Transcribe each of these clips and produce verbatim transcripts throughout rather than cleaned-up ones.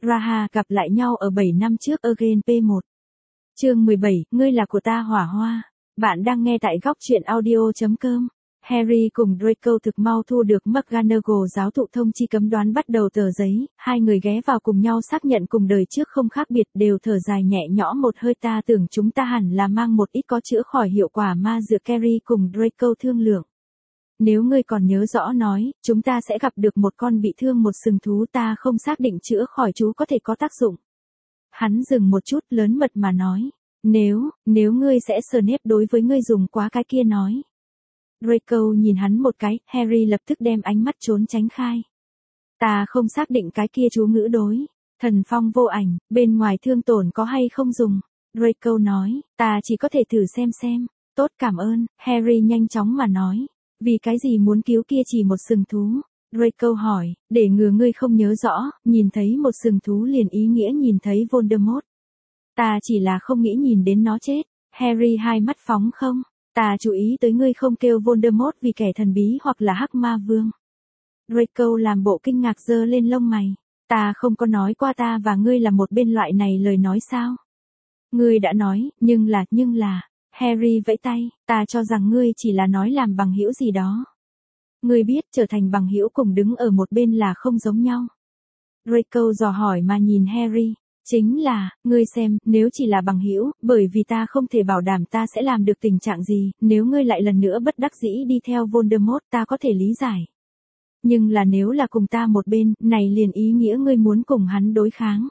Raha gặp lại nhau ở bảy năm trước Again P một. Chương mười bảy, ngươi là của ta hỏa hoa. Bạn đang nghe tại góc truyện audio chấm com. Harry cùng Draco thực mau thu được McGonagall giáo thụ thông chi cấm đoán bắt đầu tờ giấy, hai người ghé vào cùng nhau xác nhận cùng đời trước không khác biệt, đều thở dài nhẹ nhõm một hơi. Ta tưởng chúng ta hẳn là mang một ít có chữa khỏi hiệu quả ma dược. Carrie cùng Draco thương lượng. Nếu ngươi còn nhớ rõ nói, chúng ta sẽ gặp được một con bị thương một sừng thú, ta không xác định chữa khỏi chú có thể có tác dụng. Hắn dừng một chút, lớn mật mà nói. Nếu, nếu ngươi sẽ Snape đối với ngươi dùng quá cái kia nói. Draco nhìn hắn một cái, Harry lập tức đem ánh mắt trốn tránh khai. Ta không xác định cái kia chú ngữ đối. Thần phong vô ảnh, bên ngoài thương tổn có hay không dùng. Draco nói, ta chỉ có thể thử xem xem. Tốt, cảm ơn. Harry nhanh chóng mà nói. Vì cái gì muốn cứu kia chỉ một sừng thú? Draco hỏi, để ngừa ngươi không nhớ rõ, nhìn thấy một sừng thú liền ý nghĩa nhìn thấy Voldemort. Ta chỉ là không nghĩ nhìn đến nó chết. Harry hai mắt phóng không. Ta chú ý tới ngươi không kêu Voldemort vì kẻ thần bí hoặc là Hắc Ma Vương. Draco làm bộ kinh ngạc giơ lên lông mày. Ta không có nói qua ta và ngươi là một bên loại này lời nói sao? Ngươi đã nói, nhưng là, nhưng là. Harry vẫy tay, ta cho rằng ngươi chỉ là nói làm bằng hữu gì đó. Ngươi biết trở thành bằng hữu cùng đứng ở một bên là không giống nhau. Draco dò hỏi mà nhìn Harry. Chính là, ngươi xem, nếu chỉ là bằng hữu, bởi vì ta không thể bảo đảm ta sẽ làm được tình trạng gì, nếu ngươi lại lần nữa bất đắc dĩ đi theo Voldemort ta có thể lý giải. Nhưng là nếu là cùng ta một bên, này liền ý nghĩa ngươi muốn cùng hắn đối kháng.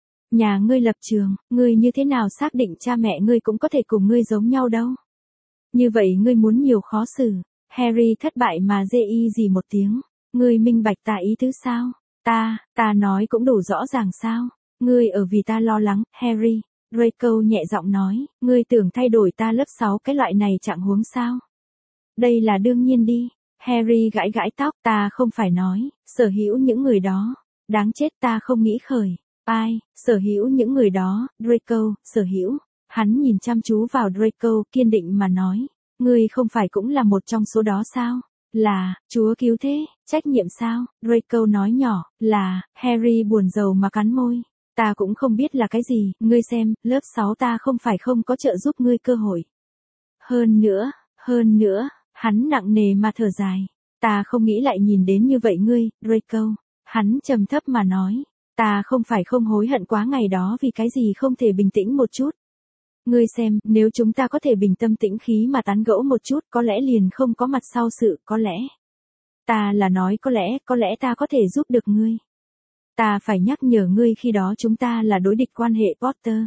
Nhà ngươi lập trường, ngươi như thế nào xác định cha mẹ ngươi cũng có thể cùng ngươi giống nhau đâu. Như vậy ngươi muốn nhiều khó xử. Harry thất bại mà dê y gì một tiếng. Ngươi minh bạch ta ý tứ sao? Ta, ta nói cũng đủ rõ ràng sao? Ngươi ở vì ta lo lắng, Harry. Draco nhẹ giọng nói, ngươi tưởng thay đổi ta lớp sáu cái loại này trạng huống sao? Đây là đương nhiên đi. Harry gãi gãi tóc, ta không phải nói, sở hữu những người đó. Đáng chết, ta không nghĩ khởi. Ai, sở hữu những người đó, Draco, sở hữu. Hắn nhìn chăm chú vào Draco, kiên định mà nói, ngươi không phải cũng là một trong số đó sao? Là, Chúa cứu thế, trách nhiệm sao? Draco nói nhỏ, là. Harry buồn rầu mà cắn môi. Ta cũng không biết là cái gì, ngươi xem, lớp sáu ta không phải không có trợ giúp ngươi cơ hội. Hơn nữa, hơn nữa, hắn nặng nề mà thở dài. Ta không nghĩ lại nhìn đến như vậy ngươi, Draco. Hắn trầm thấp mà nói. Ta không phải không hối hận quá ngày đó vì cái gì không thể bình tĩnh một chút. Ngươi xem, nếu chúng ta có thể bình tâm tĩnh khí mà tán gẫu một chút, có lẽ liền không có mặt sau sự, có lẽ. Ta là nói có lẽ, có lẽ ta có thể giúp được ngươi. Ta phải nhắc nhở ngươi khi đó chúng ta là đối địch quan hệ Potter.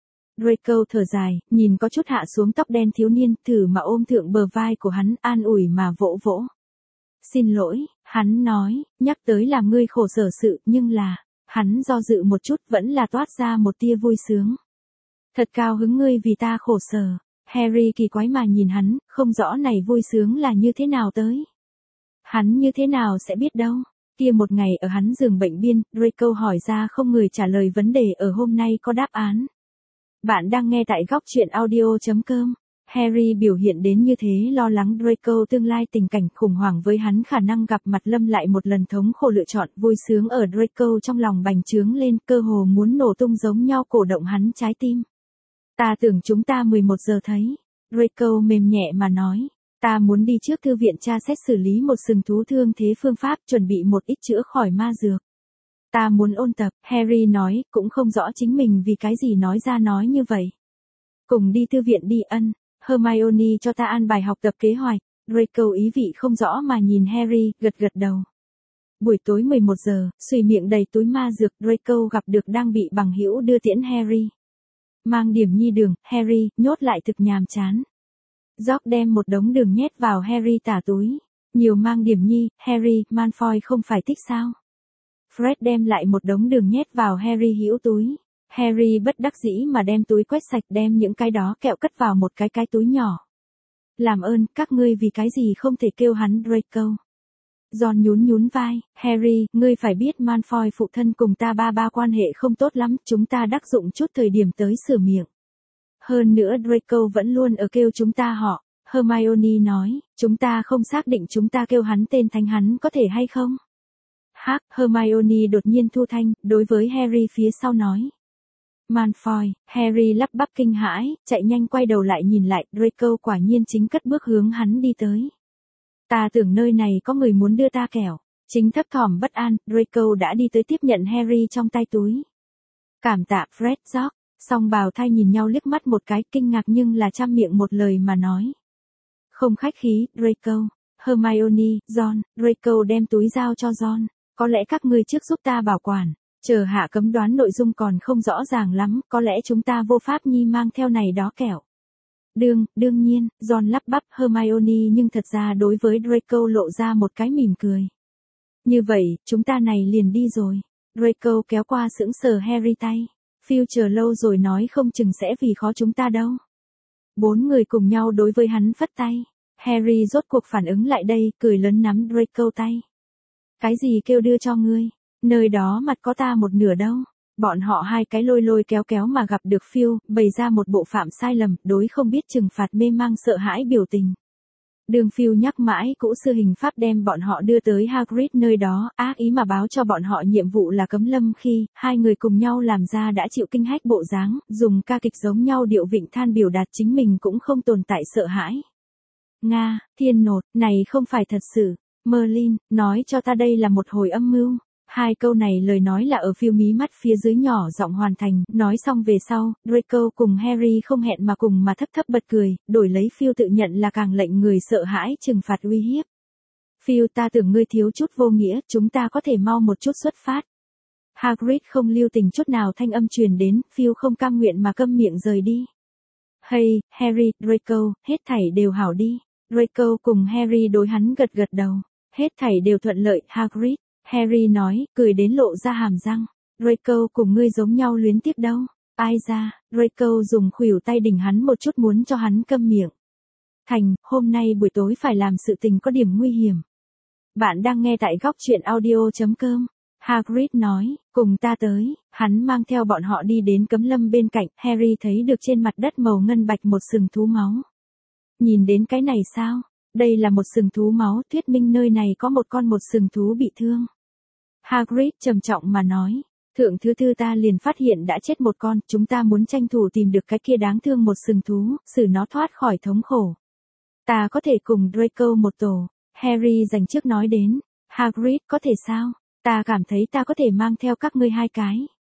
Draco thở dài, nhìn có chút hạ xuống tóc đen thiếu niên, thử mà ôm thượng bờ vai của hắn, an ủi mà vỗ vỗ. Xin lỗi, hắn nói, nhắc tới làm ngươi khổ sở sự, nhưng là, hắn do dự một chút vẫn là toát ra một tia vui sướng. Thật cao hứng ngươi vì ta khổ sở. Harry kỳ quái mà nhìn hắn, không rõ này vui sướng là như thế nào tới. Hắn như thế nào sẽ biết đâu. Kia một ngày ở hắn giường bệnh biên, Draco hỏi ra không người trả lời vấn đề ở hôm nay có đáp án. Bạn đang nghe tại góc truyện audio chấm com. Harry biểu hiện đến như thế lo lắng Draco tương lai tình cảnh khủng hoảng với hắn khả năng gặp mặt lâm lại một lần thống khổ lựa chọn, vui sướng ở Draco trong lòng bành trướng lên, cơ hồ muốn nổ tung giống nhau cổ động hắn trái tim. Ta tưởng chúng ta mười một giờ thấy. Draco mềm nhẹ mà nói. Ta muốn đi trước thư viện tra xét xử lý một sừng thú thương thế phương pháp, chuẩn bị một ít chữa khỏi ma dược. Ta muốn ôn tập, Harry nói, cũng không rõ chính mình vì cái gì nói ra nói như vậy. Cùng đi thư viện đi ân. Hermione cho ta an bài học tập kế hoạch. Draco ý vị không rõ mà nhìn Harry, gật gật đầu. Buổi tối mười một giờ, sùi miệng đầy túi ma dược, Draco gặp được đang bị bằng hữu đưa tiễn Harry. Mang điểm nhi đường, Harry, nhốt lại thực nhàm chán. George đem một đống đường nhét vào Harry tả túi. Nhiều mang điểm nhi, Harry, Malfoy không phải thích sao? Fred đem lại một đống đường nhét vào Harry hữu túi. Harry bất đắc dĩ mà đem túi quét sạch, đem những cái đó kẹo cất vào một cái cái túi nhỏ. Làm ơn, các ngươi vì cái gì không thể kêu hắn Draco. Ron nhún nhún vai, Harry, ngươi phải biết Malfoy phụ thân cùng ta ba ba quan hệ không tốt lắm, chúng ta đắc dụng chút thời điểm tới sửa miệng. Hơn nữa Draco vẫn luôn ở kêu chúng ta họ. Hermione nói, chúng ta không xác định chúng ta kêu hắn tên thánh hắn có thể hay không. Hắc, Hermione đột nhiên thu thanh, đối với Harry phía sau nói. Malfoy, Harry lắp bắp kinh hãi, chạy nhanh quay đầu lại nhìn lại, Draco quả nhiên chính cất bước hướng hắn đi tới. Ta tưởng nơi này có người muốn đưa ta kẹo. Chính thấp thỏm bất an, Draco đã đi tới tiếp nhận Harry trong tay túi. Cảm tạ Fred George, song bào thai nhìn nhau liếc mắt một cái kinh ngạc nhưng là trăm miệng một lời mà nói. Không khách khí, Draco. Hermione, John, Draco đem túi giao cho John. Có lẽ các ngươi trước giúp ta bảo quản. Chờ hạ cấm đoán nội dung còn không rõ ràng lắm, có lẽ chúng ta vô pháp nhi mang theo này đó kẹo. Đương, đương nhiên, John lắp bắp Hermione nhưng thật ra đối với Draco lộ ra một cái mỉm cười. Như vậy, chúng ta này liền đi rồi. Draco kéo qua sững sờ Harry tay. Phil chờ lâu rồi nói không chừng sẽ vì khó chúng ta đâu. Bốn người cùng nhau đối với hắn phất tay. Harry rốt cuộc phản ứng lại đây, cười lớn nắm Draco tay. Cái gì kêu đưa cho ngươi? Nơi đó mặt có ta một nửa đâu. Bọn họ hai cái lôi lôi kéo kéo mà gặp được Phil, bày ra một bộ phạm sai lầm, đối không biết trừng phạt mê mang sợ hãi biểu tình. Đường Phil nhắc mãi cũ sư hình pháp đem bọn họ đưa tới Hagrid nơi đó, ác ý mà báo cho bọn họ nhiệm vụ là cấm lâm khi, hai người cùng nhau làm ra đã chịu kinh hách bộ dáng, dùng ca kịch giống nhau điệu vịnh than biểu đạt chính mình cũng không tồn tại sợ hãi. Nga, thiên nột, này không phải thật sự. Merlin, nói cho ta đây là một hồi âm mưu. Hai câu này lời nói là ở phiêu mí mắt phía dưới nhỏ giọng hoàn thành, nói xong về sau, Draco cùng Harry không hẹn mà cùng mà thấp thấp bật cười, đổi lấy Phil tự nhận là càng lệnh người sợ hãi trừng phạt uy hiếp. Phil, ta tưởng ngươi thiếu chút vô nghĩa, chúng ta có thể mau một chút xuất phát. Hagrid không lưu tình chút nào thanh âm truyền đến, Phil không cam nguyện mà câm miệng rời đi. Hey, Harry, Draco, hết thảy đều hảo đi. Draco cùng Harry đối hắn gật gật đầu. Hết thảy đều thuận lợi, Hagrid. Harry nói, cười đến lộ ra hàm răng. Draco cùng ngươi giống nhau luyến tiếc đâu. Ai ra, Draco dùng khuỷu tay đỉnh hắn một chút muốn cho hắn câm miệng. Thành, hôm nay buổi tối phải làm sự tình có điểm nguy hiểm. Bạn đang nghe tại góc truyện audio chấm com. Hagrid nói, cùng ta tới, hắn mang theo bọn họ đi đến cấm lâm bên cạnh, Harry thấy được trên mặt đất màu ngân bạch một sừng thú máu. Nhìn đến cái này sao? Đây là một sừng thú máu, thuyết minh nơi này có một con một sừng thú bị thương. Hagrid trầm trọng mà nói, thượng thứ tư ta liền phát hiện đã chết một con, chúng ta muốn tranh thủ tìm được cái kia đáng thương một sừng thú, xử nó thoát khỏi thống khổ. Ta có thể cùng Draco một tổ, Harry dành trước nói đến, Hagrid có thể sao? Ta cảm thấy ta có thể mang theo các ngươi hai cái.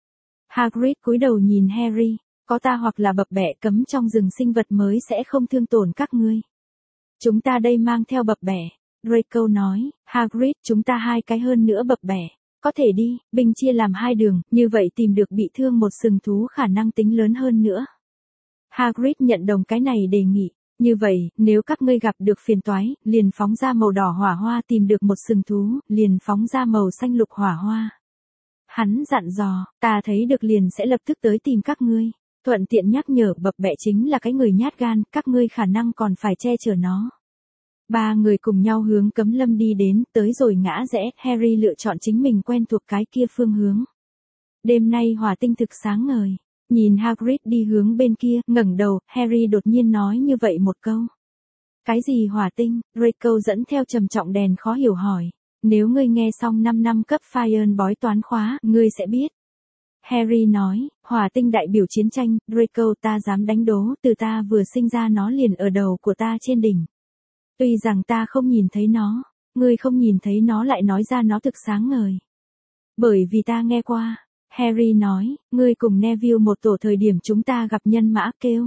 Hagrid cúi đầu nhìn Harry, có ta hoặc là bập bẹ cấm trong rừng sinh vật mới sẽ không thương tổn các ngươi. Chúng ta đây mang theo bập bẹ. Draco nói, Hagrid, chúng ta hai cái hơn nữa bập bẹ. Có thể đi, binh chia làm hai đường, như vậy tìm được bị thương một sừng thú khả năng tính lớn hơn nữa. Hagrid nhận đồng cái này đề nghị. Như vậy, nếu các ngươi gặp được phiền toái, liền phóng ra màu đỏ hỏa hoa, tìm được một sừng thú, liền phóng ra màu xanh lục hỏa hoa. Hắn dặn dò, ta thấy được liền sẽ lập tức tới tìm các ngươi. Thuận tiện nhắc nhở bập bẹ chính là cái người nhát gan, các ngươi khả năng còn phải che chở nó. Ba người cùng nhau hướng cấm lâm đi đến, tới rồi ngã rẽ, Harry lựa chọn chính mình quen thuộc cái kia phương hướng. Đêm nay hỏa tinh thực sáng ngời. Nhìn Hagrid đi hướng bên kia, ngẩng đầu, Harry đột nhiên nói như vậy một câu. Cái gì hỏa tinh? Draco dẫn theo trầm trọng đèn khó hiểu hỏi. Nếu ngươi nghe xong năm năm cấp Fire bói toán khóa, ngươi sẽ biết. Harry nói, hỏa tinh đại biểu chiến tranh, Draco ta dám đánh đố, từ ta vừa sinh ra nó liền ở đầu của ta trên đỉnh. Tuy rằng ta không nhìn thấy nó, ngươi không nhìn thấy nó lại nói ra nó thực sáng ngời. Bởi vì ta nghe qua. Harry nói, ngươi cùng Neville một tổ thời điểm chúng ta gặp nhân mã kêu.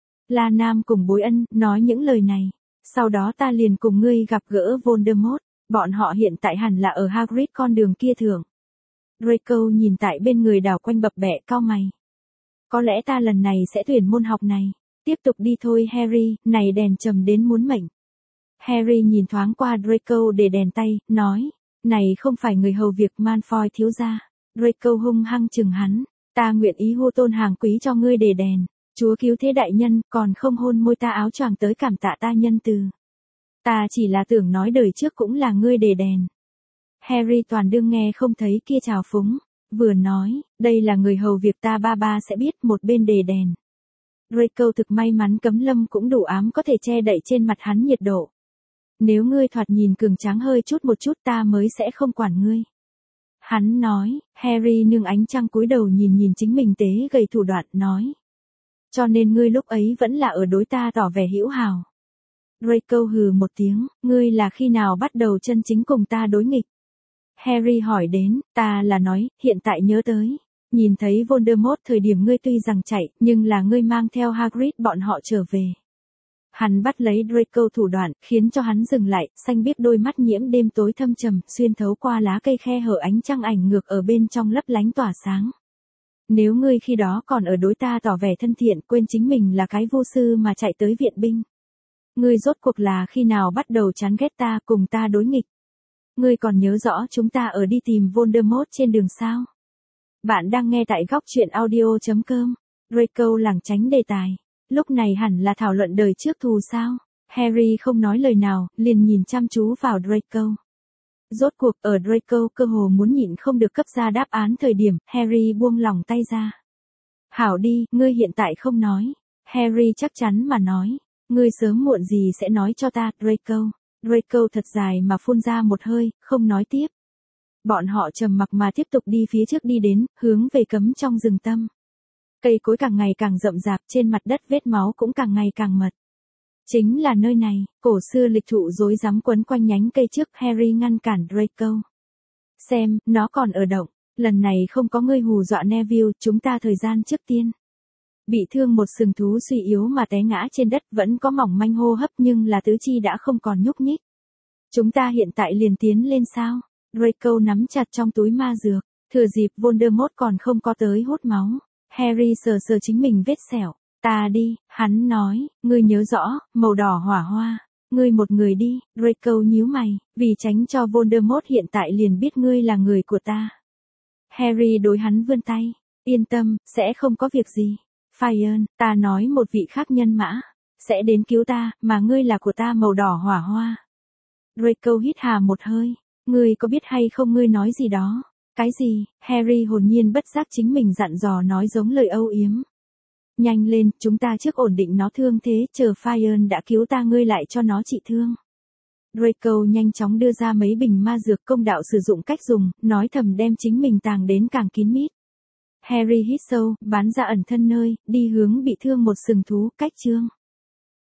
La Nam cùng Bối Ân, nói những lời này. Sau đó ta liền cùng ngươi gặp gỡ Voldemort, bọn họ hiện tại hẳn là ở Hagrid con đường kia thưởng. Draco nhìn tại bên người đảo quanh bập bẹ cau mày. Có lẽ ta lần này sẽ tuyển môn học này. Tiếp tục đi thôi Harry, này đèn trầm đến muốn mệnh. Harry nhìn thoáng qua Draco để đèn tay, nói, này không phải người hầu việc Malfoy thiếu gia. Draco hung hăng chừng hắn, ta nguyện ý hô tôn hàng quý cho ngươi để đèn, chúa cứu thế đại nhân, còn không hôn môi ta áo choàng tới cảm tạ ta nhân từ. Ta chỉ là tưởng nói đời trước cũng là ngươi để đèn. Harry toàn đương nghe không thấy kia trào phúng, vừa nói, đây là người hầu việc ta ba ba sẽ biết một bên để đèn. Draco thực may mắn cấm lâm cũng đủ ám có thể che đậy trên mặt hắn nhiệt độ. Nếu ngươi thoạt nhìn cường tráng hơi chút một chút ta mới sẽ không quản ngươi. Hắn nói, Harry nương ánh trăng cúi đầu nhìn nhìn chính mình tế gầy thủ đoạn, nói. Cho nên ngươi lúc ấy vẫn là ở đối ta tỏ vẻ hữu hảo. Draco hừ một tiếng, ngươi là khi nào bắt đầu chân chính cùng ta đối nghịch? Harry hỏi đến, ta là nói, hiện tại nhớ tới. Nhìn thấy Voldemort thời điểm ngươi tuy rằng chạy, nhưng là ngươi mang theo Hagrid bọn họ trở về. Hắn bắt lấy Draco thủ đoạn, khiến cho hắn dừng lại, xanh biếc đôi mắt nhiễm đêm tối thâm trầm, xuyên thấu qua lá cây khe hở ánh trăng ảnh ngược ở bên trong lấp lánh tỏa sáng. Nếu ngươi khi đó còn ở đối ta tỏ vẻ thân thiện, quên chính mình là cái vô sư mà chạy tới viện binh. Ngươi rốt cuộc là khi nào bắt đầu chán ghét ta, cùng ta đối nghịch. Ngươi còn nhớ rõ chúng ta ở đi tìm Voldemort trên đường sao? Bạn đang nghe tại góc truyện audio chấm com. Draco lảng tránh đề tài. Lúc này hẳn là thảo luận đời trước thù sao? Harry không nói lời nào, liền nhìn chăm chú vào Draco. Rốt cuộc ở Draco cơ hồ muốn nhịn không được cấp ra đáp án thời điểm, Harry buông lỏng tay ra. Hảo đi, ngươi hiện tại không nói. Harry chắc chắn mà nói. Ngươi sớm muộn gì sẽ nói cho ta, Draco. Draco thật dài mà phun ra một hơi, không nói tiếp. Bọn họ trầm mặc mà tiếp tục đi phía trước đi đến, hướng về cấm trong rừng tâm. Cây cối càng ngày càng rậm rạp, trên mặt đất vết máu cũng càng ngày càng mật. Chính là nơi này, cổ xưa lịch thụ rối rắm quấn quanh nhánh cây trước, Harry ngăn cản Draco. Xem, nó còn ở động, lần này không có ngươi hù dọa Neville, chúng ta thời gian trước tiên. Bị thương một sừng thú suy yếu mà té ngã trên đất, vẫn có mỏng manh hô hấp nhưng là tứ chi đã không còn nhúc nhích. Chúng ta hiện tại liền tiến lên sao? Draco nắm chặt trong túi ma dược, thừa dịp Voldemort còn không có tới hút máu. Harry sờ sờ chính mình vết sẹo. Ta đi, hắn nói, ngươi nhớ rõ, màu đỏ hỏa hoa. Ngươi một người đi, Draco nhíu mày, vì tránh cho Voldemort hiện tại liền biết ngươi là người của ta. Harry đối hắn vươn tay, yên tâm, sẽ không có việc gì. Fion, ta nói một vị khác nhân mã, sẽ đến cứu ta, mà ngươi là của ta màu đỏ hỏa hoa. Draco hít hà một hơi, ngươi có biết hay không ngươi nói gì đó? Cái gì? Harry hồn nhiên bất giác chính mình dặn dò nói giống lời âu yếm. Nhanh lên, chúng ta trước ổn định nó thương thế, chờ Fion đã cứu ta ngươi lại cho nó trị thương. Draco nhanh chóng đưa ra mấy bình ma dược công đạo sử dụng cách dùng, nói thầm đem chính mình tàng đến càng kín mít. Harry hít sâu, bán ra ẩn thân nơi, đi hướng bị thương một sừng thú, cách chương.